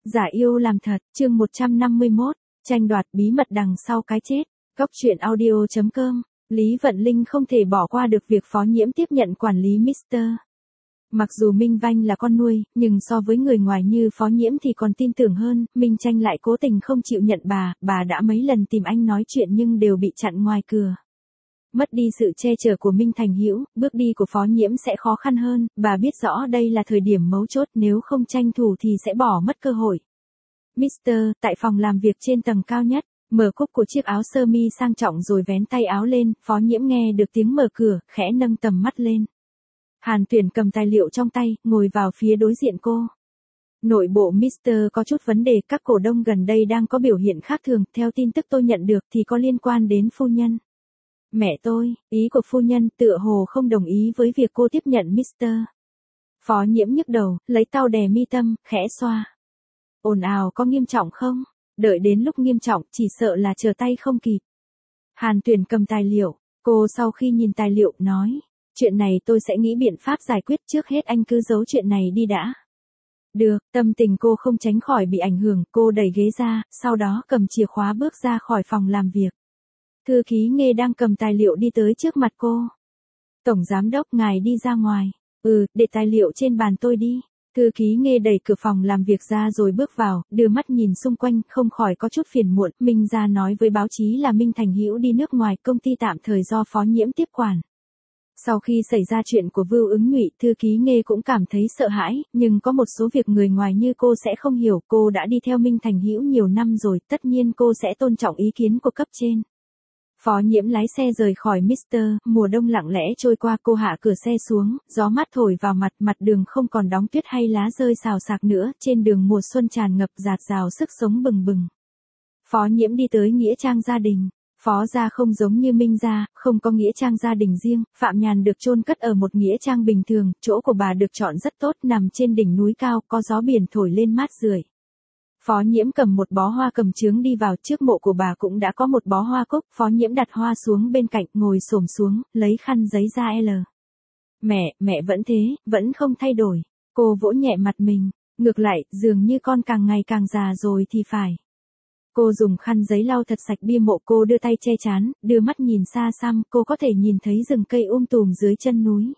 Giả yêu làm thật, chương 151, tranh đoạt bí mật đằng sau cái chết. Góc truyện audio.com, Lý Vận Linh không thể bỏ qua được việc Phó Nhiễm tiếp nhận quản lý Mr. Mặc dù Minh Vanh là con nuôi, nhưng so với người ngoài như Phó Nhiễm thì còn tin tưởng hơn, Minh Tranh lại cố tình không chịu nhận bà đã mấy lần tìm anh nói chuyện nhưng đều bị chặn ngoài cửa. Mất đi sự che chở của Minh Thành Hữu, bước đi của Phó Nhiễm sẽ khó khăn hơn, bà biết rõ đây là thời điểm mấu chốt, nếu không tranh thủ thì sẽ bỏ mất cơ hội. Mr. tại phòng làm việc trên tầng cao nhất, mở cúc của chiếc áo sơ mi sang trọng rồi vén tay áo lên, Phó Nhiễm nghe được tiếng mở cửa, khẽ nâng tầm mắt lên. Hàn Tuyển cầm tài liệu trong tay, ngồi vào phía đối diện cô. Nội bộ Mr. có chút vấn đề, các cổ đông gần đây đang có biểu hiện khác thường, theo tin tức tôi nhận được thì có liên quan đến phu nhân. Mẹ tôi, ý của phu nhân tựa hồ không đồng ý với việc cô tiếp nhận Mr. Phó Nhiễm nhức đầu, lấy tau đè mi tâm, khẽ xoa. Ồn ào có nghiêm trọng không? Đợi đến lúc nghiêm trọng, chỉ sợ là chờ tay không kịp. Hàn Tuyển cầm tài liệu, cô sau khi nhìn tài liệu, nói. Chuyện này tôi sẽ nghĩ biện pháp giải quyết, trước hết anh cứ giấu chuyện này đi đã. Được, tâm tình cô không tránh khỏi bị ảnh hưởng, cô đẩy ghế ra, sau đó cầm chìa khóa bước ra khỏi phòng làm việc. Thư ký Nghê đang cầm tài liệu đi tới trước mặt cô. Tổng giám đốc, ngài đi ra ngoài. Để tài liệu trên bàn tôi đi. Thư ký Nghê đẩy cửa phòng làm việc ra rồi bước vào, đưa mắt nhìn xung quanh, không khỏi có chút phiền muộn. Minh ra nói với báo chí là Minh Thành Hữu đi nước ngoài, công ty tạm thời do Phó Nhiễm tiếp quản. Sau khi xảy ra chuyện của Vưu Ứng Nhụy, thư ký Nghê cũng cảm thấy sợ hãi, nhưng có một số việc người ngoài như cô sẽ không hiểu, cô đã đi theo Minh Thành Hữu nhiều năm rồi, tất nhiên cô sẽ tôn trọng ý kiến của cấp trên. Phó Nhiễm lái xe rời khỏi Mr. Mùa đông lặng lẽ trôi qua, cô hạ cửa xe xuống, gió mát thổi vào mặt đường không còn đóng tuyết hay lá rơi xào xạc nữa, trên đường mùa xuân tràn ngập dạt dào sức sống bừng bừng. Phó Nhiễm đi tới nghĩa trang gia đình. Phó gia không giống như Minh gia, không có nghĩa trang gia đình riêng, Phạm Nhàn được chôn cất ở một nghĩa trang bình thường, chỗ của bà được chọn rất tốt, nằm trên đỉnh núi cao, có gió biển thổi lên mát rượi. Phó Nhiễm cầm một bó hoa cầm chướng đi vào, trước mộ của bà cũng đã có một bó hoa cúc, Phó Nhiễm đặt hoa xuống bên cạnh, ngồi xổm xuống, lấy khăn giấy ra L. Mẹ vẫn thế, vẫn không thay đổi. Cô vỗ nhẹ mặt mình, ngược lại, dường như con càng ngày càng già rồi thì phải. Cô dùng khăn giấy lau thật sạch bia mộ, cô đưa tay che trán, đưa mắt nhìn xa xăm, cô có thể nhìn thấy rừng cây tùm dưới chân núi.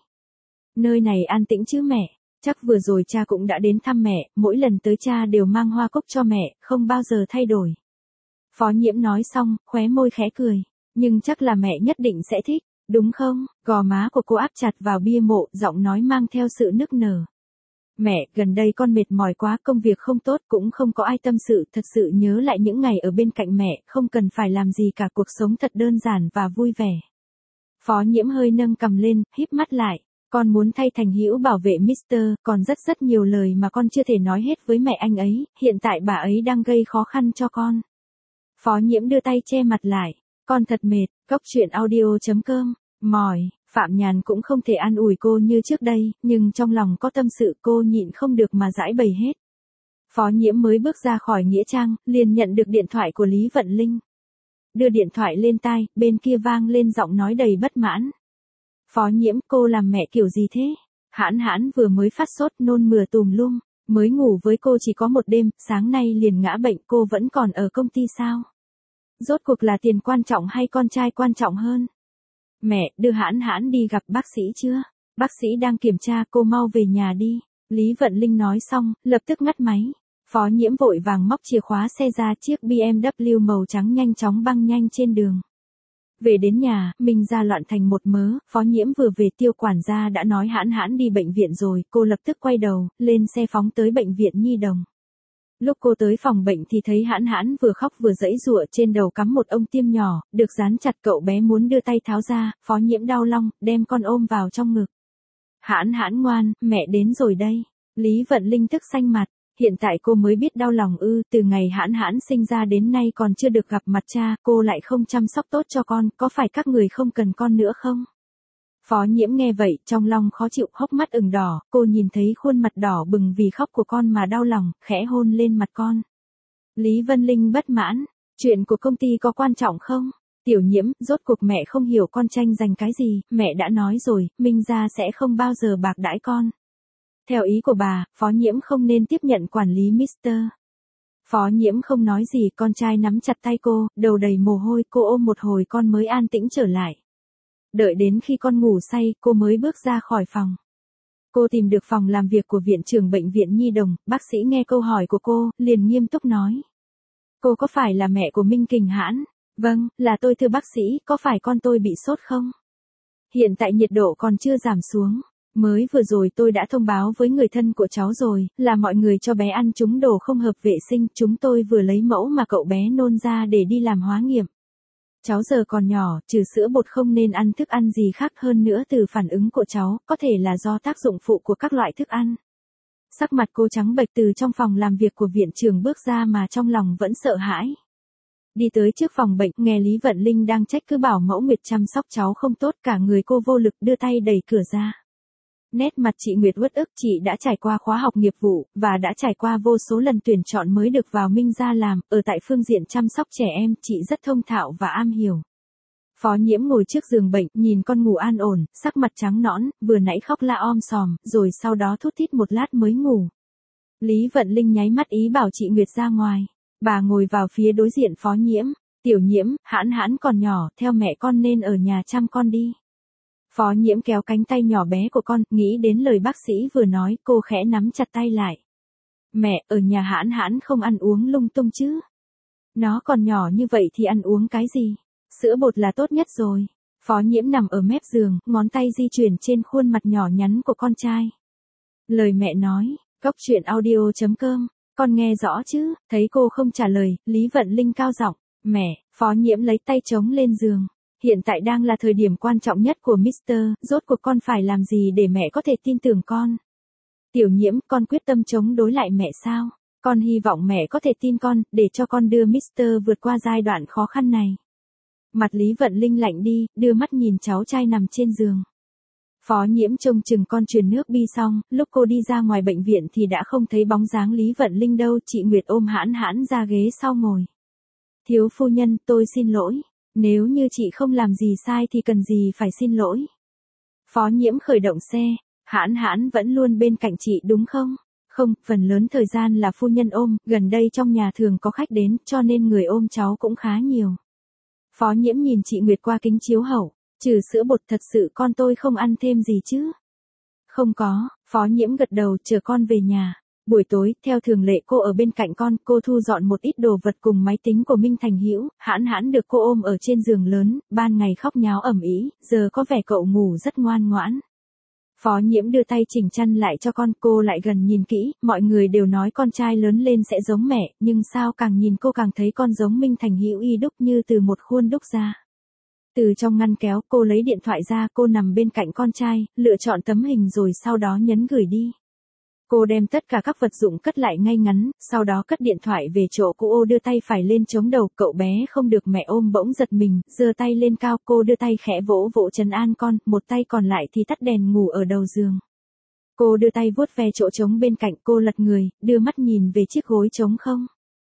Nơi này an tĩnh chứ mẹ? Chắc vừa rồi cha cũng đã đến thăm mẹ, mỗi lần tới cha đều mang hoa cúc cho mẹ, không bao giờ thay đổi. Phó Nhiễm nói xong, khóe môi khẽ cười. Nhưng chắc là mẹ nhất định sẽ thích, đúng không? Gò má của cô áp chặt vào bia mộ, giọng nói mang theo sự nức nở. Mẹ, gần đây con mệt mỏi quá, công việc không tốt, cũng không có ai tâm sự, thật sự nhớ lại những ngày ở bên cạnh mẹ, không cần phải làm gì cả, cuộc sống thật đơn giản và vui vẻ. Phó Nhiễm hơi nâng cằm lên, híp mắt lại. Con muốn thay Thành Hữu bảo vệ Mr. Còn rất nhiều lời mà con chưa thể nói hết với mẹ anh ấy, hiện tại bà ấy đang gây khó khăn cho con. Phó Nhiễm đưa tay che mặt lại. Con thật mệt. Góc truyện audio.com, mỏi. Phạm Nhàn cũng không thể an ủi cô như trước đây, nhưng trong lòng có tâm sự cô nhịn không được mà giãi bày hết. Phó Nhiễm mới bước ra khỏi nghĩa trang, liền nhận được điện thoại của Lý Vận Linh. Đưa điện thoại lên tai, bên kia vang lên giọng nói đầy bất mãn. Phó Nhiễm, cô làm mẹ kiểu gì thế? Hãn vừa mới phát sốt, nôn mửa tùm lum, mới ngủ với cô chỉ có một đêm, sáng nay liền ngã bệnh, cô vẫn còn ở công ty sao? Rốt cuộc là tiền quan trọng hay con trai quan trọng hơn? Mẹ, đưa Hãn đi gặp bác sĩ chưa? Bác sĩ đang kiểm tra, cô mau về nhà đi. Lý Vận Linh nói xong, lập tức ngắt máy. Phó Nhiễm vội vàng móc chìa khóa xe ra, chiếc BMW màu trắng nhanh chóng băng nhanh trên đường. Về đến nhà, Minh ra loạn thành một mớ, Phó Nhiễm vừa về, Tiêu quản gia đã nói Hãn đi bệnh viện rồi, cô lập tức quay đầu, lên xe phóng tới bệnh viện Nhi Đồng. Lúc cô tới phòng bệnh thì thấy Hãn vừa khóc vừa giãy giụa, trên đầu cắm một ông tiêm nhỏ, được dán chặt, cậu bé muốn đưa tay tháo ra, Phó Nhiễm đau lòng, đem con ôm vào trong ngực. Hãn ngoan, mẹ đến rồi đây. Lý Vận Linh tức xanh mặt. Hiện tại cô mới biết đau lòng từ ngày Hãn sinh ra đến nay còn chưa được gặp mặt cha, cô lại không chăm sóc tốt cho con, có phải các người không cần con nữa không? Phó Nhiễm nghe vậy, trong lòng khó chịu, hốc mắt ửng đỏ, cô nhìn thấy khuôn mặt đỏ bừng vì khóc của con mà đau lòng, khẽ hôn lên mặt con. Lý Vân Linh bất mãn, chuyện của công ty có quan trọng không? Tiểu Nhiễm, rốt cuộc mẹ không hiểu con tranh giành cái gì, mẹ đã nói rồi, Minh gia sẽ không bao giờ bạc đãi con. Theo ý của bà, Phó Nhiễm không nên tiếp nhận quản lý Mr. Phó Nhiễm không nói gì, con trai nắm chặt tay cô, đầu đầy mồ hôi, cô ôm một hồi con mới an tĩnh trở lại. Đợi đến khi con ngủ say, cô mới bước ra khỏi phòng. Cô tìm được phòng làm việc của viện trưởng bệnh viện Nhi Đồng, bác sĩ nghe câu hỏi của cô, liền nghiêm túc nói. Cô có phải là mẹ của Minh Kình Hãn? Vâng, là tôi thưa bác sĩ, có phải con tôi bị sốt không? Hiện tại nhiệt độ còn chưa giảm xuống. Mới vừa rồi tôi đã thông báo với người thân của cháu rồi, là mọi người cho bé ăn chúng đồ không hợp vệ sinh, chúng tôi vừa lấy mẫu mà cậu bé nôn ra để đi làm hóa nghiệm. Cháu giờ còn nhỏ, trừ sữa bột không nên ăn thức ăn gì khác hơn nữa từ phản ứng của cháu, có thể là do tác dụng phụ của các loại thức ăn. Sắc mặt cô trắng bệch từ trong phòng làm việc của viện trưởng bước ra mà trong lòng vẫn sợ hãi. Đi tới trước phòng bệnh, nghe Lý Vận Linh đang trách cứ bảo mẫu Nguyệt chăm sóc cháu không tốt, cả người cô vô lực đưa tay đẩy cửa ra. Nét mặt chị Nguyệt uất ức, chị đã trải qua khóa học nghiệp vụ, và đã trải qua vô số lần tuyển chọn mới được vào Minh gia làm, ở tại phương diện chăm sóc trẻ em, chị rất thông thạo và am hiểu. Phó Nhiễm ngồi trước giường bệnh, nhìn con ngủ an ổn, sắc mặt trắng nõn, vừa nãy khóc la om sòm, rồi sau đó thút thít một lát mới ngủ. Lý Vận Linh nháy mắt ý bảo chị Nguyệt ra ngoài. Bà ngồi vào phía đối diện Phó Nhiễm. Tiểu Nhiễm, Hãn Hãn còn nhỏ, theo mẹ con nên ở nhà chăm con đi. Phó Nhiễm kéo cánh tay nhỏ bé của con, nghĩ đến lời bác sĩ vừa nói, cô khẽ nắm chặt tay lại. Mẹ, ở nhà Hãn Hãn không ăn uống lung tung chứ? Nó còn nhỏ như vậy thì ăn uống cái gì? Sữa bột là tốt nhất rồi. Phó Nhiễm nằm ở mép giường, ngón tay di chuyển trên khuôn mặt nhỏ nhắn của con trai. Lời mẹ nói, coctruyện.audio.com, con nghe rõ chứ? Thấy cô không trả lời, Lý Vận Linh cao giọng, mẹ. Phó Nhiễm lấy tay chống lên giường. Hiện tại đang là thời điểm quan trọng nhất của Mr. Rốt cuộc con phải làm gì để mẹ có thể tin tưởng con? Tiểu Nhiễm, con quyết tâm chống đối lại mẹ sao? Con hy vọng mẹ có thể tin con, để cho con đưa Mr. vượt qua giai đoạn khó khăn này. Mặt Lý Vận Linh lạnh đi, đưa mắt nhìn cháu trai nằm trên giường. Phó Nhiễm trông chừng con truyền nước bi xong, lúc cô đi ra ngoài bệnh viện thì đã không thấy bóng dáng Lý Vận Linh đâu, chị Nguyệt ôm Hãn Hãn ra ghế sau ngồi. Thiếu phu nhân, tôi xin lỗi. Nếu như chị không làm gì sai thì cần gì phải xin lỗi. Phó Nhiễm khởi động xe, Hãn Hãn vẫn luôn bên cạnh chị đúng không? Không, phần lớn thời gian là phu nhân ôm, gần đây trong nhà thường có khách đến, cho nên người ôm cháu cũng khá nhiều. Phó Nhiễm nhìn chị Nguyệt qua kính chiếu hậu, trừ sữa bột thật sự con tôi không ăn thêm gì chứ? Không có, Phó Nhiễm gật đầu, chờ con về nhà. Buổi tối, theo thường lệ cô ở bên cạnh con, cô thu dọn một ít đồ vật cùng máy tính của Minh Thành Hữu, Hãn Hãn được cô ôm ở trên giường lớn, ban ngày khóc nháo ầm ĩ, giờ có vẻ cậu ngủ rất ngoan ngoãn. Phó Nhiễm đưa tay chỉnh chăn lại cho con, cô lại gần nhìn kỹ, mọi người đều nói con trai lớn lên sẽ giống mẹ, nhưng sao càng nhìn cô càng thấy con giống Minh Thành Hữu y đúc như từ một khuôn đúc ra. Từ trong ngăn kéo, cô lấy điện thoại ra, cô nằm bên cạnh con trai, lựa chọn tấm hình rồi sau đó nhấn gửi đi. Cô đem tất cả các vật dụng cất lại ngay ngắn, sau đó cất điện thoại về chỗ cũ. Ô đưa tay phải lên chống đầu, cậu bé không được mẹ ôm bỗng giật mình, giơ tay lên cao, cô đưa tay khẽ vỗ vỗ trấn an con, một tay còn lại thì tắt đèn ngủ ở đầu giường. Cô đưa tay vuốt ve chỗ trống bên cạnh, cô lật người, đưa mắt nhìn về chiếc gối trống không.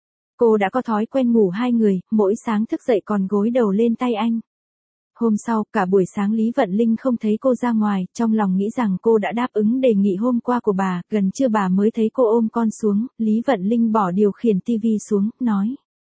Cô đã có thói quen ngủ hai người, mỗi sáng thức dậy còn gối đầu lên tay anh. Hôm sau, cả buổi sáng Lý Vận Linh không thấy cô ra ngoài, trong lòng nghĩ rằng cô đã đáp ứng đề nghị hôm qua của bà, gần trưa bà mới thấy cô ôm con xuống, Lý Vận Linh bỏ điều khiển tivi xuống, nói.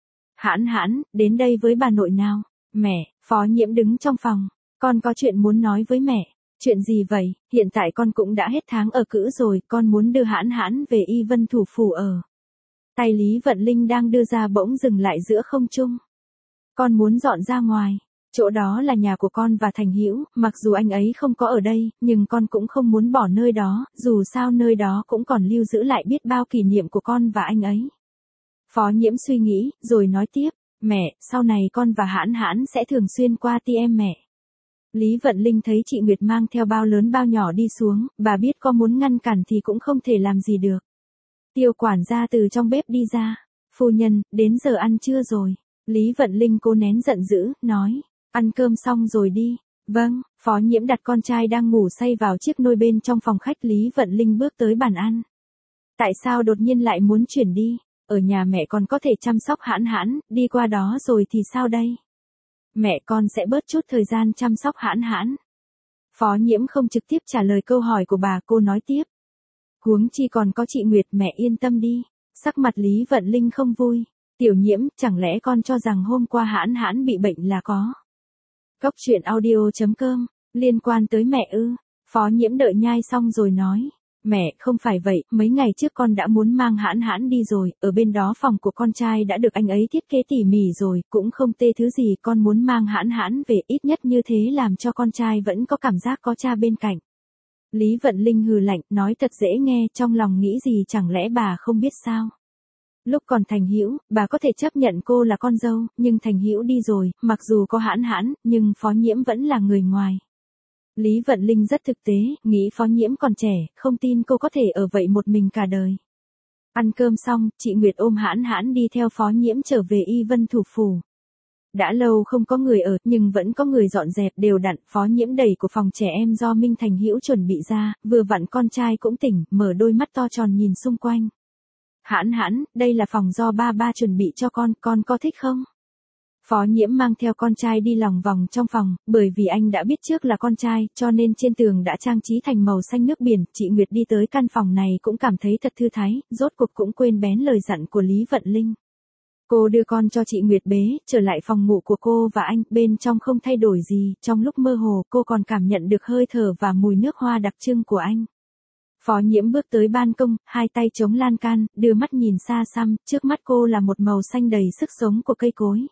Hãn Hãn, đến đây với bà nội nào. Mẹ, Phó Nhiễm đứng trong phòng, con có chuyện muốn nói với mẹ. Chuyện gì vậy, hiện tại con cũng đã hết tháng ở cữ rồi, con muốn đưa Hãn Hãn về Y Vân thủ phủ ở. Tay Lý Vận Linh đang đưa ra bỗng dừng lại giữa không trung. Con muốn dọn ra ngoài. Chỗ đó là nhà của con và Thành Hữu, mặc dù anh ấy không có ở đây, nhưng con cũng không muốn bỏ nơi đó, dù sao nơi đó cũng còn lưu giữ lại biết bao kỷ niệm của con và anh ấy. Phó Nhiễm suy nghĩ, rồi nói tiếp, mẹ, sau này con và Hãn Hãn sẽ thường xuyên qua TM mẹ. Lý Vận Linh thấy chị Nguyệt mang theo bao lớn bao nhỏ đi xuống, bà biết có muốn ngăn cản thì cũng không thể làm gì được. Tiêu quản gia từ trong bếp đi ra, phu nhân, đến giờ ăn trưa rồi. Lý Vận Linh cố nén giận dữ, nói. Ăn cơm xong rồi đi. Vâng, Phó Nhiễm đặt con trai đang ngủ say vào chiếc nôi bên trong phòng khách. Lý Vận Linh bước tới bàn ăn. Tại sao đột nhiên lại muốn chuyển đi? Ở nhà mẹ còn có thể chăm sóc Hãn Hãn, đi qua đó rồi thì sao đây? Mẹ con sẽ bớt chút thời gian chăm sóc Hãn Hãn. Phó Nhiễm không trực tiếp trả lời câu hỏi của bà, cô nói tiếp. Huống chi còn có chị Nguyệt, mẹ yên tâm đi. Sắc mặt Lý Vận Linh không vui. Tiểu Nhiễm, chẳng lẽ con cho rằng hôm qua Hãn Hãn bị bệnh là có? Cốc truyện audio.com, liên quan tới mẹ ư? Phó Nhiễm đợi nhai xong rồi nói. Mẹ, không phải vậy, mấy ngày trước con đã muốn mang Hãn Hãn đi rồi, ở bên đó phòng của con trai đã được anh ấy thiết kế tỉ mỉ rồi, cũng không tê thứ gì, con muốn mang Hãn Hãn về, ít nhất như thế làm cho con trai vẫn có cảm giác có cha bên cạnh. Lý Vận Linh hừ lạnh, nói thật dễ nghe, trong lòng nghĩ gì chẳng lẽ bà không biết sao? Lúc còn Thành Hữu, bà có thể chấp nhận cô là con dâu, nhưng Thành Hữu đi rồi, mặc dù có Hãn Hãn, nhưng Phó Nhiễm vẫn là người ngoài. Lý Vận Linh rất thực tế, nghĩ Phó Nhiễm còn trẻ, không tin cô có thể ở vậy một mình cả đời. Ăn cơm xong, chị Nguyệt ôm Hãn Hãn đi theo Phó Nhiễm trở về Y Vân Thủ Phủ. Đã lâu không có người ở, nhưng vẫn có người dọn dẹp đều đặn. Phó Nhiễm đẩy của phòng trẻ em do Minh Thành Hữu chuẩn bị ra, vừa vặn con trai cũng tỉnh, mở đôi mắt to tròn nhìn xung quanh. Hãn Hãn, đây là phòng do ba chuẩn bị cho con có thích không? Phó Nhiễm mang theo con trai đi lòng vòng trong phòng, bởi vì anh đã biết trước là con trai, cho nên trên tường đã trang trí thành màu xanh nước biển. Chị Nguyệt đi tới căn phòng này cũng cảm thấy thật thư thái, rốt cuộc cũng quên bén lời dặn của Lý Vận Linh. Cô đưa con cho chị Nguyệt bế, trở lại phòng ngủ của cô và anh, bên trong không thay đổi gì, trong lúc mơ hồ cô còn cảm nhận được hơi thở và mùi nước hoa đặc trưng của anh. Phó Nhiễm bước tới ban công, hai tay chống lan can, đưa mắt nhìn xa xăm, trước mắt cô là một màu xanh đầy sức sống của cây cối.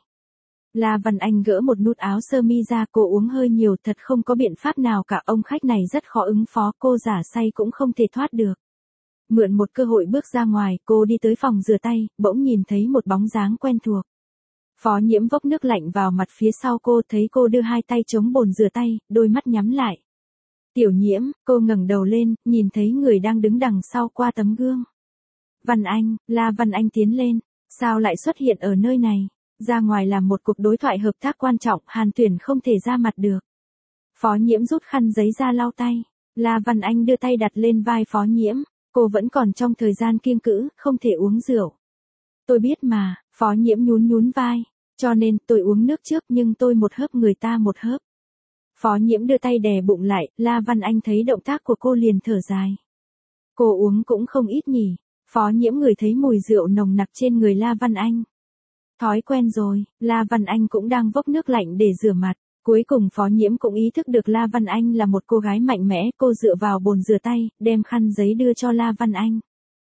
La Văn Anh gỡ một nút áo sơ mi ra, cô uống hơi nhiều, thật không có biện pháp nào cả, ông khách này rất khó ứng phó, cô giả say cũng không thể thoát được. Mượn một cơ hội bước ra ngoài, cô đi tới phòng rửa tay, bỗng nhìn thấy một bóng dáng quen thuộc. Phó Nhiễm vốc nước lạnh vào mặt phía sau cô, thấy cô đưa hai tay chống bồn rửa tay, đôi mắt nhắm lại. Tiểu Nhiễm, cô ngẩng đầu lên, nhìn thấy người đang đứng đằng sau qua tấm gương. Văn Anh, La Văn Anh tiến lên, sao lại xuất hiện ở nơi này? Ra ngoài làm một cuộc đối thoại hợp tác quan trọng, Hàn Tuyển không thể ra mặt được. Phó Nhiễm rút khăn giấy ra lau tay, La Văn Anh đưa tay đặt lên vai Phó Nhiễm, cô vẫn còn trong thời gian kiêng cữ, không thể uống rượu. Tôi biết mà, Phó Nhiễm nhún vai, cho nên tôi uống nước trước nhưng tôi một hớp người ta một hớp. Phó Nhiễm đưa tay đè bụng lại, La Văn Anh thấy động tác của cô liền thở dài. Cô uống cũng không ít nhỉ. Phó Nhiễm ngửi thấy mùi rượu nồng nặc trên người La Văn Anh. Thói quen rồi, La Văn Anh cũng đang vốc nước lạnh để rửa mặt. Cuối cùng Phó Nhiễm cũng ý thức được La Văn Anh là một cô gái mạnh mẽ, cô dựa vào bồn rửa tay, đem khăn giấy đưa cho La Văn Anh.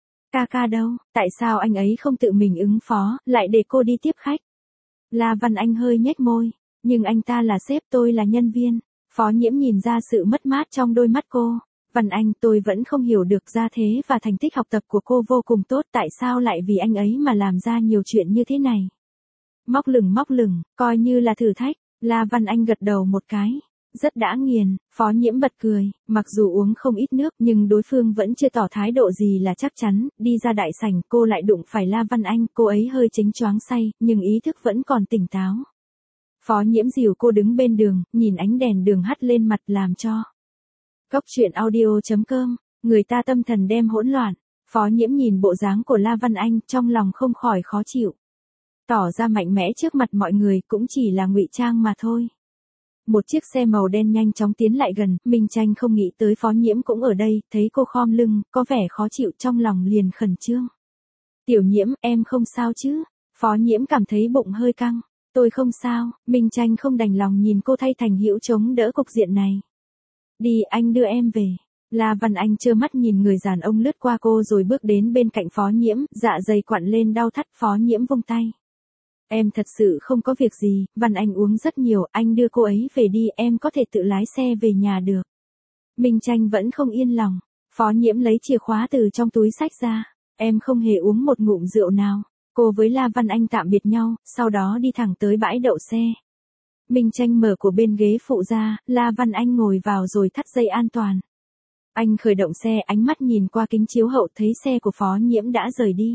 Ca đâu, tại sao anh ấy không tự mình ứng phó, lại để cô đi tiếp khách? La Văn Anh hơi nhếch môi, nhưng anh ta là sếp, tôi là nhân viên. Phó Nhiễm nhìn ra sự mất mát trong đôi mắt cô. Văn Anh, tôi vẫn không hiểu được, gia thế và thành tích học tập của cô vô cùng tốt, tại sao lại vì anh ấy mà làm ra nhiều chuyện như thế này? Móc lửng, coi như là thử thách. La Văn Anh gật đầu một cái. Rất đã nghiền. Phó Nhiễm bật cười, mặc dù uống không ít nước nhưng đối phương vẫn chưa tỏ thái độ gì là chắc chắn. Đi ra đại sảnh cô lại đụng phải La Văn Anh, cô ấy hơi chếnh choáng say, nhưng ý thức vẫn còn tỉnh táo. Phó Nhiễm dìu cô đứng bên đường, nhìn ánh đèn đường hắt lên mặt làm cho. Cốc truyện audio.com, người ta tâm thần đem hỗn loạn. Phó Nhiễm nhìn bộ dáng của La Văn Anh, trong lòng không khỏi khó chịu. Tỏ ra mạnh mẽ trước mặt mọi người cũng chỉ là ngụy trang mà thôi. Một chiếc xe màu đen nhanh chóng tiến lại gần, Minh Tranh không nghĩ tới Phó Nhiễm cũng ở đây, thấy cô khom lưng, có vẻ khó chịu trong lòng liền khẩn trương. Tiểu Nhiễm, em không sao chứ? Phó Nhiễm cảm thấy bụng hơi căng. Tôi không sao, Minh Tranh không đành lòng nhìn cô thay Thành Hữu chống đỡ cục diện này. Đi, anh đưa em về. La Văn Anh trơ mắt nhìn người đàn ông lướt qua cô rồi bước đến bên cạnh Phó Nhiễm, dạ dày quặn lên đau thắt. Phó Nhiễm vung tay. Em thật sự không có việc gì, Văn Anh uống rất nhiều, anh đưa cô ấy về đi, em có thể tự lái xe về nhà được. Minh Tranh vẫn không yên lòng. Phó Nhiễm lấy chìa khóa từ trong túi xách ra. Em không hề uống một ngụm rượu nào. Cô với La Văn Anh tạm biệt nhau, sau đó đi thẳng tới bãi đậu xe. Minh Tranh mở của bên ghế phụ ra, La Văn Anh ngồi vào rồi thắt dây an toàn. Anh khởi động xe, ánh mắt nhìn qua kính chiếu hậu thấy xe của Phó Nhiễm đã rời đi.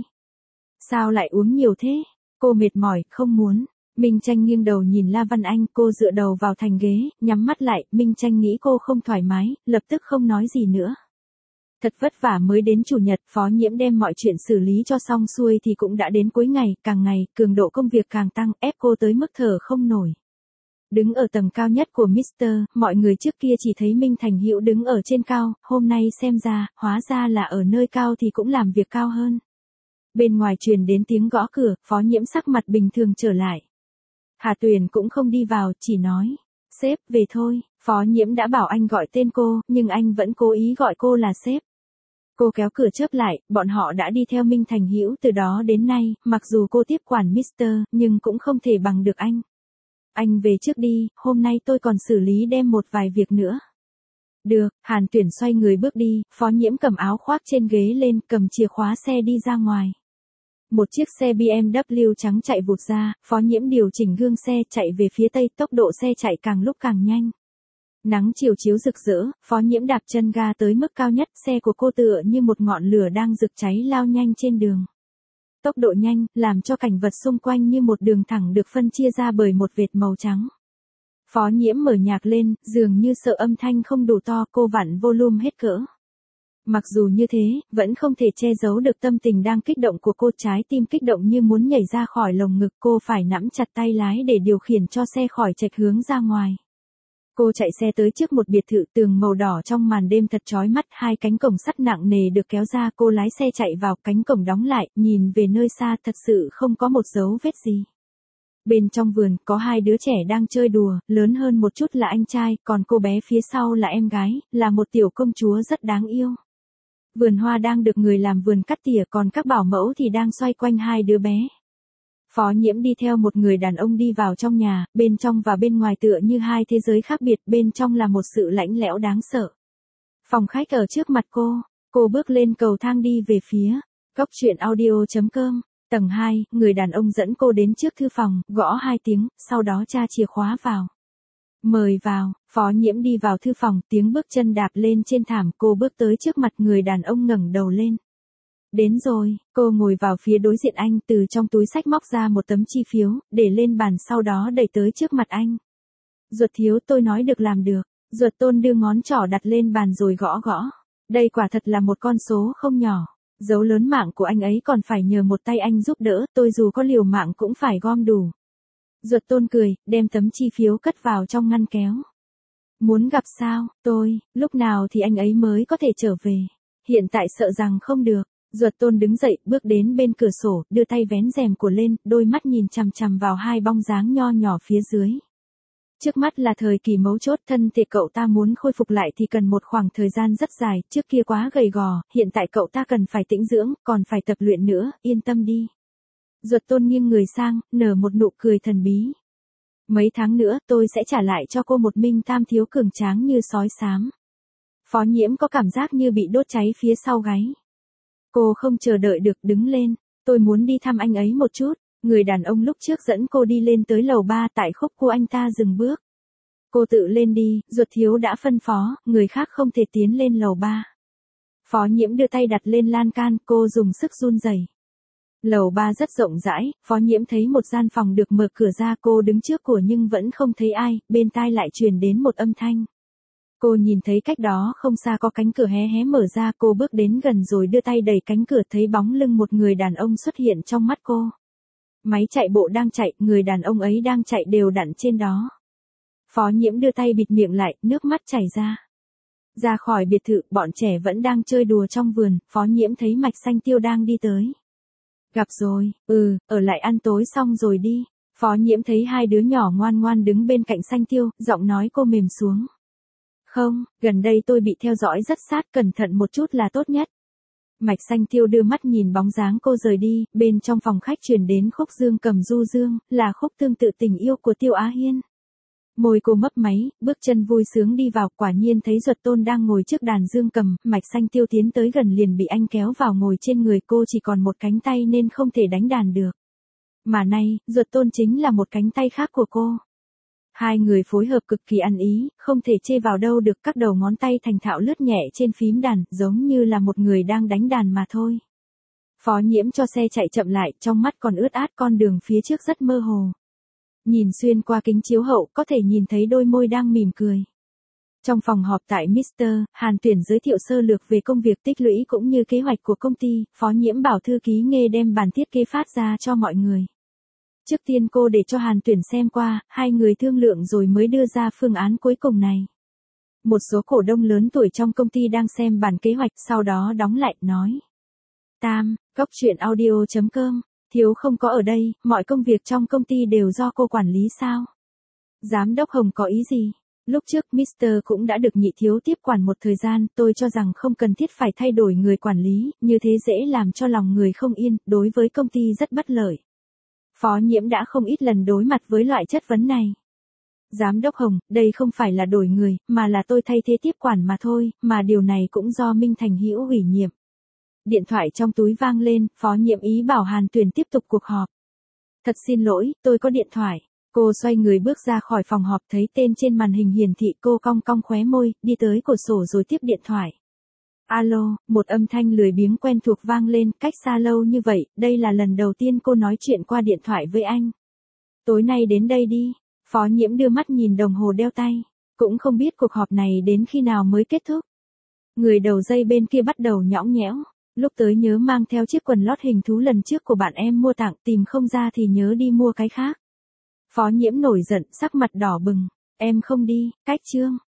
Sao lại uống nhiều thế? Cô mệt mỏi, không muốn. Minh Tranh nghiêng đầu nhìn La Văn Anh, cô dựa đầu vào thành ghế, nhắm mắt lại, Minh Tranh nghĩ cô không thoải mái, lập tức không nói gì nữa. Thật vất vả mới đến chủ nhật, Phó Nhiễm đem mọi chuyện xử lý cho xong xuôi thì cũng đã đến cuối ngày, càng ngày, cường độ công việc càng tăng, ép cô tới mức thở không nổi. Đứng ở tầng cao nhất của Mr., mọi người trước kia chỉ thấy Minh Thành Hữu đứng ở trên cao, hôm nay xem ra, hóa ra là ở nơi cao thì cũng làm việc cao hơn. Bên ngoài truyền đến tiếng gõ cửa, Phó Nhiễm sắc mặt bình thường trở lại. Hà Tuyền cũng không đi vào, chỉ nói, sếp, về thôi. Phó Nhiễm đã bảo anh gọi tên cô, nhưng anh vẫn cố ý gọi cô là sếp. Cô kéo cửa chớp lại, bọn họ đã đi theo Minh Thành Hữu từ đó đến nay, mặc dù cô tiếp quản Mr. nhưng cũng không thể bằng được anh. Anh về trước đi, hôm nay tôi còn xử lý đem một vài việc nữa. Được, Hàn Tuyển xoay người bước đi, Phó Nhiễm cầm áo khoác trên ghế lên, cầm chìa khóa xe đi ra ngoài. Một chiếc xe BMW trắng chạy vụt ra, Phó Nhiễm điều chỉnh gương xe chạy về phía tây, tốc độ xe chạy càng lúc càng nhanh. Nắng chiều chiếu rực rỡ, Phó Nhiễm đạp chân ga tới mức cao nhất, xe của cô tựa như một ngọn lửa đang rực cháy lao nhanh trên đường. Tốc độ nhanh, làm cho cảnh vật xung quanh như một đường thẳng được phân chia ra bởi một vệt màu trắng. Phó Nhiễm mở nhạc lên, dường như sợ âm thanh không đủ to, cô vặn volume hết cỡ. Mặc dù như thế, vẫn không thể che giấu được tâm tình đang kích động của cô, trái tim kích động như muốn nhảy ra khỏi lồng ngực, cô phải nắm chặt tay lái để điều khiển cho xe khỏi chệch hướng ra ngoài. Cô chạy xe tới trước một biệt thự tường màu đỏ trong màn đêm thật chói mắt, hai cánh cổng sắt nặng nề được kéo ra, cô lái xe chạy vào, cánh cổng đóng lại, nhìn về nơi xa thật sự không có một dấu vết gì. Bên trong vườn, có hai đứa trẻ đang chơi đùa, lớn hơn một chút là anh trai, còn cô bé phía sau là em gái, là một tiểu công chúa rất đáng yêu. Vườn hoa đang được người làm vườn cắt tỉa, còn các bảo mẫu thì đang xoay quanh hai đứa bé. Phó Nhiễm đi theo một người đàn ông đi vào trong nhà, bên trong và bên ngoài tựa như hai thế giới khác biệt, bên trong là một sự lạnh lẽo đáng sợ. Phòng khách ở trước mặt cô bước lên cầu thang đi về phía goctruyện.audio.com. Tầng 2, người đàn ông dẫn cô đến trước thư phòng, gõ 2 tiếng, sau đó tra chìa khóa vào. Mời vào, Phó Nhiễm đi vào thư phòng, tiếng bước chân đạp lên trên thảm, cô bước tới trước mặt người đàn ông ngẩng đầu lên. Đến rồi, cô ngồi vào phía đối diện anh, từ trong túi xách móc ra một tấm chi phiếu, để lên bàn sau đó đẩy tới trước mặt anh. Duật thiếu, tôi nói được làm được. Duật Tôn đưa ngón trỏ đặt lên bàn rồi gõ gõ. Đây quả thật là một con số không nhỏ. Dấu lớn mạng của anh ấy còn phải nhờ một tay anh giúp đỡ, tôi dù có liều mạng cũng phải gom đủ. Duật Tôn cười, đem tấm chi phiếu cất vào trong ngăn kéo. Muốn gặp sao, lúc nào thì anh ấy mới có thể trở về. Hiện tại sợ rằng không được. Duật Tôn đứng dậy, bước đến bên cửa sổ, đưa tay vén rèm của lên, đôi mắt nhìn chằm chằm vào hai bóng dáng nho nhỏ phía dưới. Trước mắt là thời kỳ mấu chốt, thân thể cậu ta muốn khôi phục lại thì cần một khoảng thời gian rất dài, trước kia quá gầy gò, hiện tại cậu ta cần phải tĩnh dưỡng, còn phải tập luyện nữa, yên tâm đi. Duật Tôn nghiêng người sang, nở một nụ cười thần bí. Mấy tháng nữa, tôi sẽ trả lại cho cô một Minh Tam thiếu cường tráng như sói xám. Phó Nhiễm có cảm giác như bị đốt cháy phía sau gáy. Cô không chờ đợi được, đứng lên, tôi muốn đi thăm anh ấy một chút. Người đàn ông lúc trước dẫn cô đi lên tới lầu 3, tại khúc cô anh ta dừng bước. Cô tự lên đi, Duật thiếu đã phân phó, người khác không thể tiến lên lầu 3. Phó Nhiễm đưa tay đặt lên lan can, cô dùng sức run rẩy. Lầu 3 rất rộng rãi, Phó Nhiễm thấy một gian phòng được mở cửa ra, cô đứng trước cửa nhưng vẫn không thấy ai, bên tai lại truyền đến một âm thanh. Cô nhìn thấy cách đó không xa có cánh cửa hé hé mở ra, cô bước đến gần rồi đưa tay đẩy cánh cửa, thấy bóng lưng một người đàn ông xuất hiện trong mắt cô. Máy chạy bộ đang chạy, người đàn ông ấy đang chạy đều đặn trên đó. Phó Nhiễm đưa tay bịt miệng lại, nước mắt chảy ra. Ra khỏi biệt thự, bọn trẻ vẫn đang chơi đùa trong vườn, Phó Nhiễm thấy Mạch Xanh Tiêu đang đi tới. Gặp rồi, ở lại ăn tối xong rồi đi. Phó Nhiễm thấy hai đứa nhỏ ngoan ngoan đứng bên cạnh Xanh Tiêu, giọng nói cô mềm xuống. Không, gần đây tôi bị theo dõi rất sát, cẩn thận một chút là tốt nhất. Mạch Xanh Tiêu đưa mắt nhìn bóng dáng cô rời đi, bên trong phòng khách truyền đến khúc Dương Cầm Du Dương, là khúc tương tự tình yêu của Tiêu Á Hiên. Môi cô mấp máy, bước chân vui sướng đi vào, quả nhiên thấy Duật Tôn đang ngồi trước đàn dương cầm, Mạch Xanh Tiêu tiến tới gần liền bị anh kéo vào ngồi trên người cô, chỉ còn một cánh tay nên không thể đánh đàn được. Mà nay, Duật Tôn chính là một cánh tay khác của cô. Hai người phối hợp cực kỳ ăn ý, không thể chê vào đâu được, các đầu ngón tay thành thạo lướt nhẹ trên phím đàn, giống như là một người đang đánh đàn mà thôi. Phó Nhiễm cho xe chạy chậm lại, trong mắt còn ướt át, con đường phía trước rất mơ hồ. Nhìn xuyên qua kính chiếu hậu, có thể nhìn thấy đôi môi đang mỉm cười. Trong phòng họp tại Mr. Hàn Tuyển giới thiệu sơ lược về công việc tích lũy cũng như kế hoạch của công ty, Phó Nhiễm bảo thư ký Nghê đem bản thiết kế phát ra cho mọi người. Trước tiên cô để cho Hàn Tuyển xem qua, hai người thương lượng rồi mới đưa ra phương án cuối cùng này. Một số cổ đông lớn tuổi trong công ty đang xem bản kế hoạch, sau đó đóng lại, nói. Tam, Cốc truyện audio.com, Thiếu không có ở đây, mọi công việc trong công ty đều do cô quản lý sao? Giám đốc Hồng có ý gì? Lúc trước Mr. cũng đã được nhị thiếu tiếp quản một thời gian, tôi cho rằng không cần thiết phải thay đổi người quản lý, như thế dễ làm cho lòng người không yên, đối với công ty rất bất lợi. Phó Nhiễm đã không ít lần đối mặt với loại chất vấn này. Giám đốc Hồng, đây không phải là đổi người, mà là tôi thay thế tiếp quản mà thôi, mà điều này cũng do Minh Thành Hữu ủy nhiệm. Điện thoại trong túi vang lên, Phó Nhiễm ý bảo Hàn Tuyền tiếp tục cuộc họp. Thật xin lỗi, tôi có điện thoại. Cô xoay người bước ra khỏi phòng họp, thấy tên trên màn hình hiển thị, cô cong cong khóe môi, đi tới cửa sổ rồi tiếp điện thoại. Alo, một âm thanh lười biếng quen thuộc vang lên, cách xa lâu như vậy, đây là lần đầu tiên cô nói chuyện qua điện thoại với anh. Tối nay đến đây đi. Phó Nhiễm đưa mắt nhìn đồng hồ đeo tay, cũng không biết cuộc họp này đến khi nào mới kết thúc. Người đầu dây bên kia bắt đầu nhõng nhẽo, lúc tới nhớ mang theo chiếc quần lót hình thú lần trước của bạn em mua tặng, tìm không ra thì nhớ đi mua cái khác. Phó Nhiễm nổi giận, sắc mặt đỏ bừng, em không đi, cách chương.